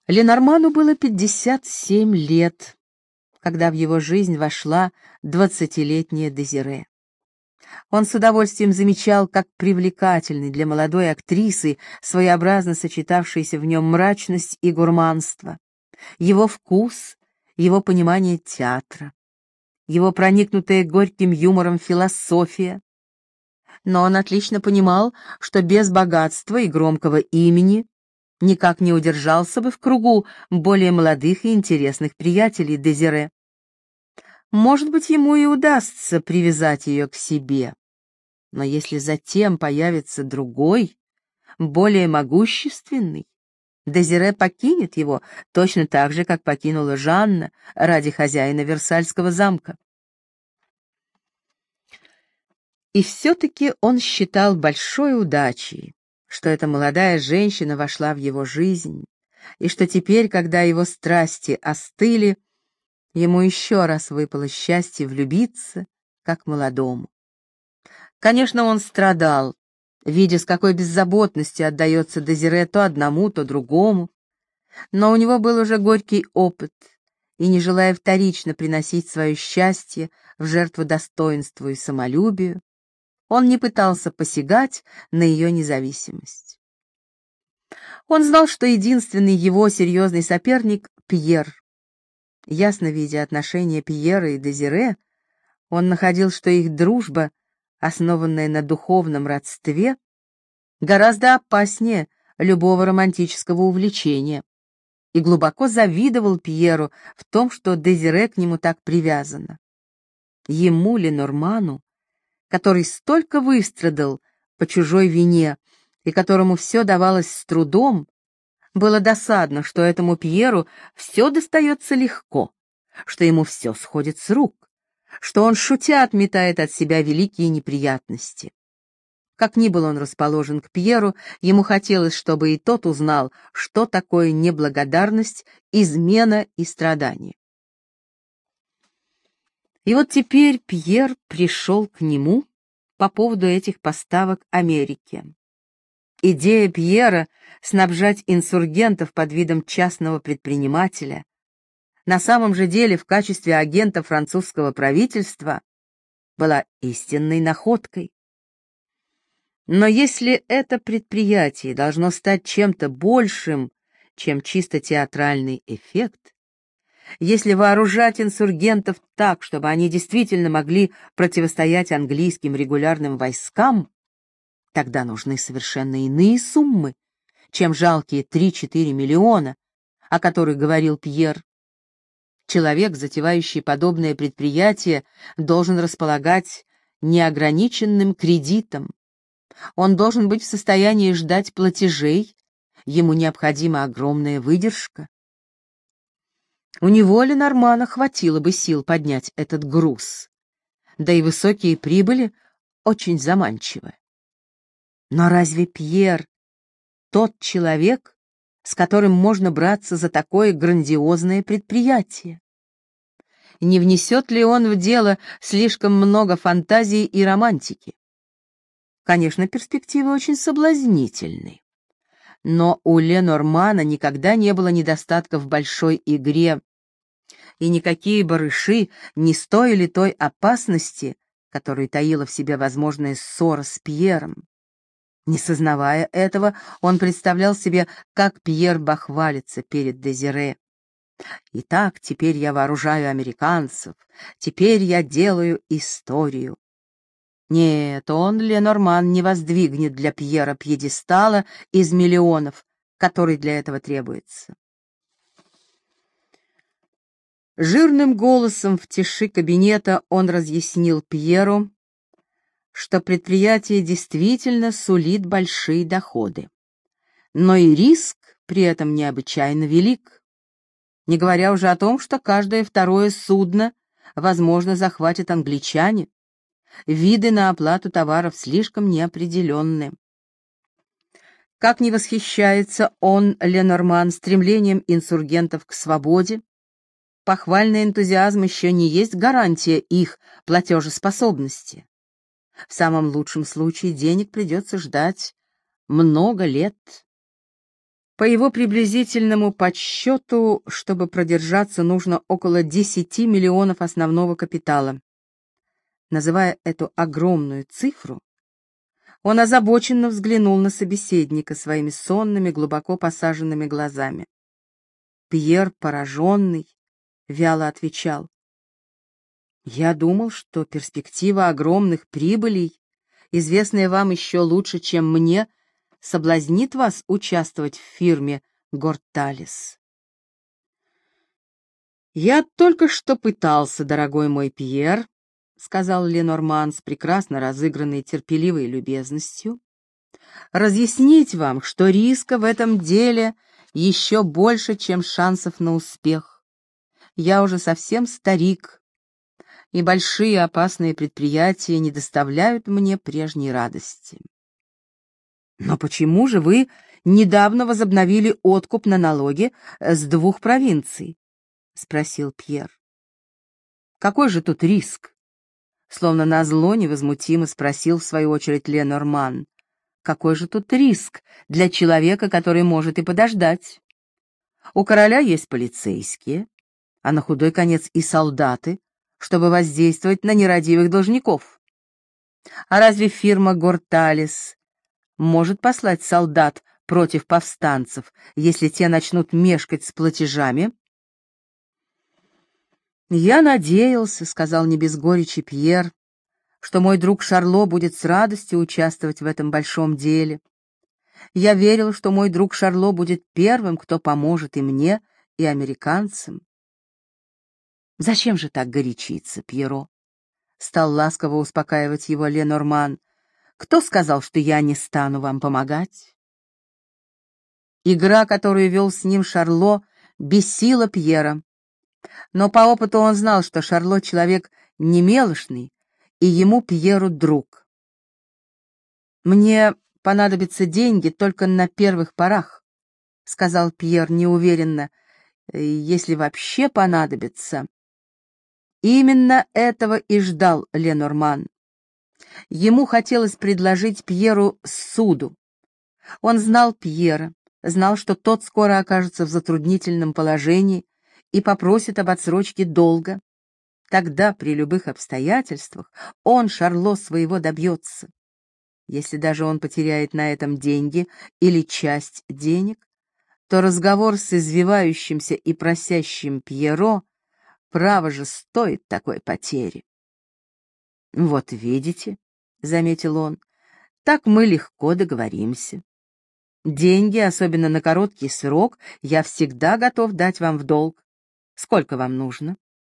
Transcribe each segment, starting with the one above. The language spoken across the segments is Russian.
Ленорману было 57 лет, когда в его жизнь вошла 20-летняя Дезире. Он с удовольствием замечал, как привлекательны для молодой актрисы своеобразно сочетавшиеся в нем мрачность и гурманство, его вкус, его понимание театра, его проникнутая горьким юмором философия. Но он отлично понимал, что без богатства и громкого имени никак не удержался бы в кругу более молодых и интересных приятелей Дезире. Может быть, ему и удастся привязать ее к себе, но если затем появится другой, более могущественный, Дезире покинет его точно так же, как покинула Жанна ради хозяина Версальского замка. И все-таки он считал большой удачей, что эта молодая женщина вошла в его жизнь, и что теперь, когда его страсти остыли, ему еще раз выпало счастье влюбиться, как молодому. Конечно, он страдал, видя, с какой беззаботностью отдается Дезире то одному, то другому, но у него был уже горький опыт, и, не желая вторично приносить свое счастье в жертву достоинству и самолюбию, он не пытался посягать на ее независимость. Он знал, что единственный его серьезный соперник — Пьер. Ясно видя отношения Пьера и Дезире, он находил, что их дружба, основанная на духовном родстве, гораздо опаснее любого романтического увлечения, и глубоко завидовал Пьеру в том, что Дезире к нему так привязана. Ему, Ленорману, который столько выстрадал по чужой вине и которому все давалось с трудом, было досадно, что этому Пьеру все достается легко, что ему все сходит с рук, что он, шутя, отметает от себя великие неприятности. Как ни был он расположен к Пьеру, ему хотелось, чтобы и тот узнал, что такое неблагодарность, измена и страдание. И вот теперь Пьер пришел к нему по поводу этих поставок Америке. Идея Пьера снабжать инсургентов под видом частного предпринимателя, на самом же деле в качестве агента французского правительства, была истинной находкой. Но если это предприятие должно стать чем-то большим, чем чисто театральный эффект, если вооружать инсургентов так, чтобы они действительно могли противостоять английским регулярным войскам, тогда нужны совершенно иные суммы, чем жалкие 3-4 миллиона, о которых говорил Пьер. Человек, затевающий подобное предприятие, должен располагать неограниченным кредитом. Он должен быть в состоянии ждать платежей, ему необходима огромная выдержка. У него, Ленормана, хватило бы сил поднять этот груз, да и высокие прибыли очень заманчивы. Но разве Пьер тот человек, с которым можно браться за такое грандиозное предприятие? Не внесет ли он в дело слишком много фантазии и романтики? Конечно, перспективы очень соблазнительны, но у Ленормана никогда не было недостатка в большой игре, и никакие барыши не стоили той опасности, которую таила в себе возможная ссора с Пьером. Не сознавая этого, он представлял себе, как Пьер бахвалится перед Дезире. «Итак, теперь я вооружаю американцев, теперь я делаю историю». Нет, он, Ленорман, не воздвигнет для Пьера пьедестала из миллионов, который для этого требуется. Жирным голосом в тиши кабинета он разъяснил Пьеру, что предприятие действительно сулит большие доходы, но и риск при этом необычайно велик, не говоря уже о том, что каждое второе судно, возможно, захватят англичане. Виды на оплату товаров слишком неопределенны. Как ни восхищается он, Ленорман, стремлением инсургентов к свободе, похвальный энтузиазм еще не есть гарантия их платежеспособности. В самом лучшем случае денег придется ждать много лет. По его приблизительному подсчету, чтобы продержаться, нужно около 10 миллионов основного капитала. Называя эту огромную цифру, он озабоченно взглянул на собеседника своими сонными, глубоко посаженными глазами. Пьер, пораженный, вяло отвечал: «Я думал, что перспектива огромных прибылей, известная вам еще лучше, чем мне, соблазнит вас участвовать в фирме Горталес». «Я только что пытался, дорогой мой Пьер», — сказал Ленорман с прекрасно разыгранной терпеливой любезностью, «разъяснить вам, что риска в этом деле еще больше, чем шансов на успех. Я уже совсем старик, и большие опасные предприятия не доставляют мне прежней радости». «Но почему же вы недавно возобновили откуп на налоги с 2 провинций?» — спросил Пьер. «Какой же тут риск?» Словно назло невозмутимо спросил в свою очередь Ленорман. «Какой же тут риск для человека, который может и подождать? У короля есть полицейские, а на худой конец и солдаты, чтобы воздействовать на нерадивых должников. А разве фирма Горталес может послать солдат против повстанцев, если те начнут мешкать с платежами?» «Я надеялся, — сказал не без горечи Пьер, — что мой друг Шарло будет с радостью участвовать в этом большом деле. Я верил, что мой друг Шарло будет первым, кто поможет и мне, и американцам». «Зачем же так горячиться, Пьеро?» — стал ласково успокаивать его Ленорман. «Кто сказал, что я не стану вам помогать?» Игра, которую вел с ним Шарло, бесила Пьера. Но по опыту он знал, что Шарло человек немелочный, и ему, Пьеру, друг. «Мне понадобятся деньги только на первых порах», — сказал Пьер неуверенно, — «если вообще понадобится». Именно этого и ждал Ленорман. Ему хотелось предложить Пьеру суду. Он знал Пьера, знал, что тот скоро окажется в затруднительном положении и попросит об отсрочке долга. Тогда, при любых обстоятельствах, он, Шарло, своего добьется. Если даже он потеряет на этом деньги или часть денег, то разговор с извивающимся и просящим Пьеро, право же, стоит такой потери. «Вот видите, — заметил он, — так мы легко договоримся. Деньги, особенно на короткий срок, я всегда готов дать вам в долг. Сколько вам нужно?»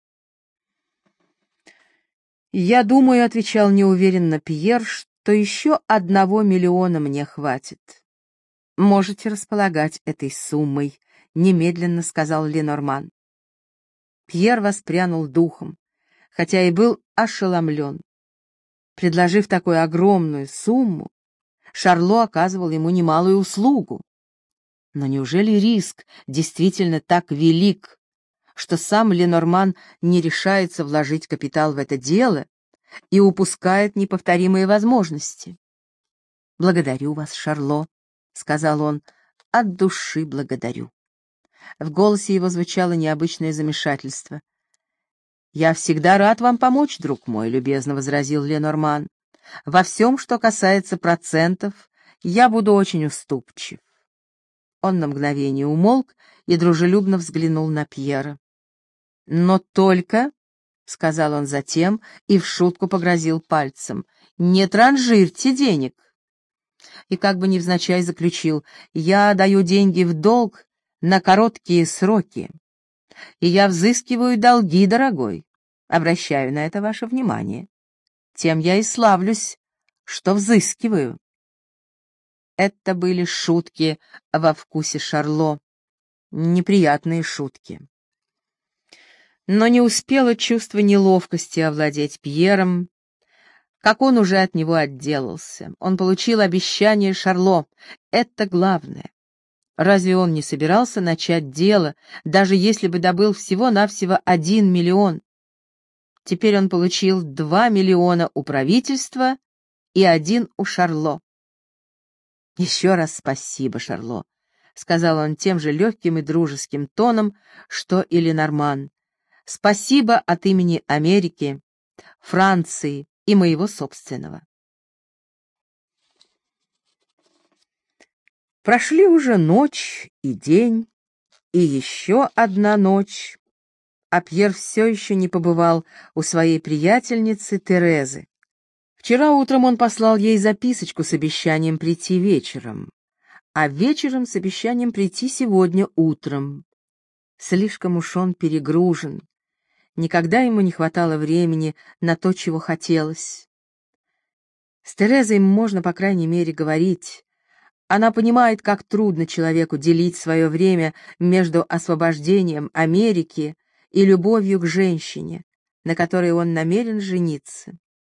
«Я думаю, — отвечал неуверенно Пьер, — что еще 1 миллиона мне хватит». «Можете располагать этой суммой», — немедленно сказал Ленорман. Пьер воспрянул духом, хотя и был ошеломлен. Предложив такую огромную сумму, Шарло оказывал ему немалую услугу. Но неужели риск действительно так велик, что сам Ленорман не решается вложить капитал в это дело и упускает неповторимые возможности? «Благодарю вас, Шарло», — сказал он, — «от души благодарю». В голосе его звучало необычное замешательство. «Я всегда рад вам помочь, друг мой», — любезно возразил Ленорман. «Во всем, что касается процентов, я буду очень уступчив». Он на мгновение умолк и дружелюбно взглянул на Пьера. «Но только, — сказал он затем и в шутку погрозил пальцем, — не транжирьте денег». И как бы невзначай заключил: «Я даю деньги в долг на короткие сроки, и я взыскиваю долги, дорогой. Обращаю на это ваше внимание. Тем я и славлюсь, что взыскиваю». Это были шутки во вкусе Шарло, неприятные шутки. Но не успело чувство неловкости овладеть Пьером, как он уже от него отделался. Он получил обещание Шарло. Это главное. Разве он не собирался начать дело, даже если бы добыл всего-навсего 1 миллион? Теперь он получил 2 миллиона у правительства и 1 у Шарло. «Еще раз спасибо, Шарло», — сказал он тем же легким и дружеским тоном, что и Ленорман. «Спасибо от имени Америки, Франции и моего собственного». Прошли уже ночь и день, и еще одна ночь, а Пьер все еще не побывал у своей приятельницы Терезы. Вчера утром он послал ей записочку с обещанием прийти вечером, а вечером с обещанием прийти сегодня утром. Слишком уж он перегружен. Никогда ему не хватало времени на то, чего хотелось. С Терезой можно, по крайней мере, говорить. Она понимает, как трудно человеку делить свое время между освобождением Америки и любовью к женщине, на которой он намерен жениться.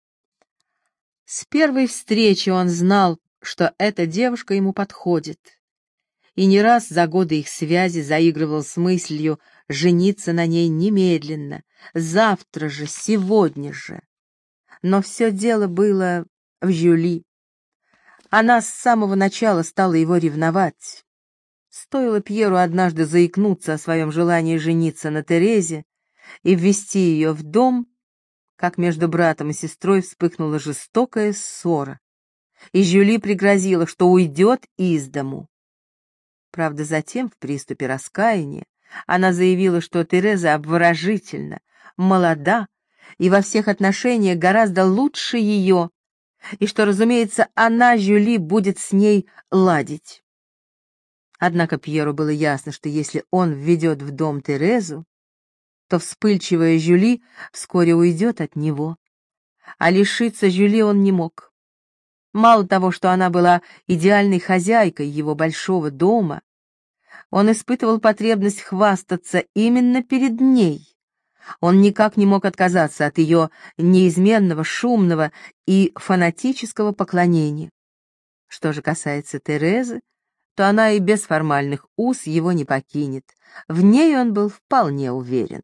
С первой встречи он знал, что эта девушка ему подходит, и не раз за годы их связи заигрывал с мыслью жениться на ней немедленно, завтра же, сегодня же. Но все дело было в Жюли. Она с самого начала стала его ревновать. Стоило Пьеру однажды заикнуться о своем желании жениться на Терезе и ввести ее в дом, как между братом и сестрой вспыхнула жестокая ссора, и Жюли пригрозила, что уйдет из дому. Правда, затем, в приступе раскаяния, она заявила, что Тереза обворожительна, молода и во всех отношениях гораздо лучше ее, и что, разумеется, она, Жюли, будет с ней ладить. Однако Пьеру было ясно, что если он введет в дом Терезу, то вспыльчивая Жюли вскоре уйдет от него, а лишиться Жюли он не мог. Мало того, что она была идеальной хозяйкой его большого дома, он испытывал потребность хвастаться именно перед ней. Он никак не мог отказаться от ее неизменного, шумного и фанатического поклонения. Что же касается Терезы, то она и без формальных уз его не покинет. В ней он был вполне уверен.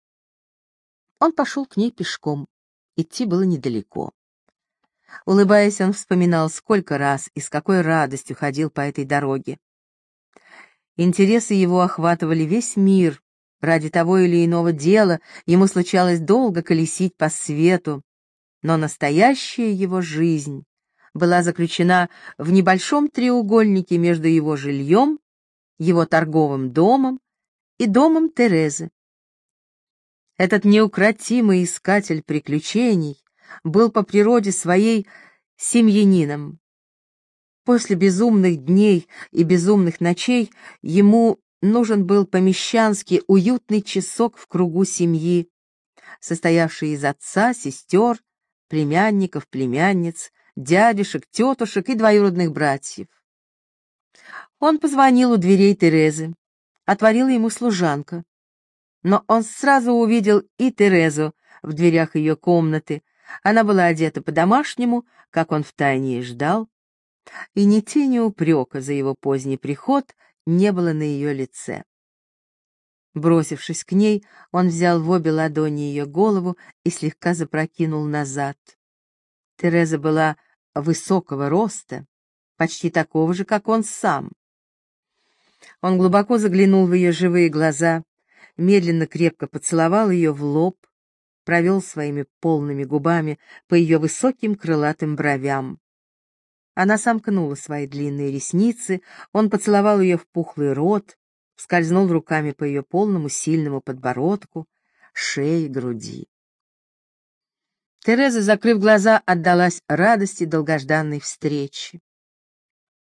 Он пошел к ней пешком. Идти было недалеко. Улыбаясь, он вспоминал, сколько раз и с какой радостью ходил по этой дороге. Интересы его охватывали весь мир. Ради того или иного дела ему случалось долго колесить по свету, но настоящая его жизнь была заключена в небольшом треугольнике между его жильем, его торговым домом и домом Терезы. Этот неукротимый искатель приключений был по природе своей семьянином. После безумных дней и безумных ночей ему нужен был помещанский уютный часок в кругу семьи, состоявший из отца, сестер, племянников, племянниц, дядюшек, тетушек и двоюродных братьев. Он позвонил у дверей Терезы. Отворила ему служанка. Но он сразу увидел и Терезу в дверях ее комнаты. Она была одета по-домашнему, как он втайне и ждал, и ни тени упрека за его поздний приход не было на ее лице. Бросившись к ней, он взял в обе ладони ее голову и слегка запрокинул назад. Тереза была высокого роста, почти такого же, как он сам. Он глубоко заглянул в ее живые глаза, медленно крепко поцеловал ее в лоб, провел своими полными губами по ее высоким крылатым бровям. Она сомкнула свои длинные ресницы, он поцеловал ее в пухлый рот, скользнул руками по ее полному сильному подбородку, шее, груди. Тереза, закрыв глаза, отдалась радости долгожданной встречи.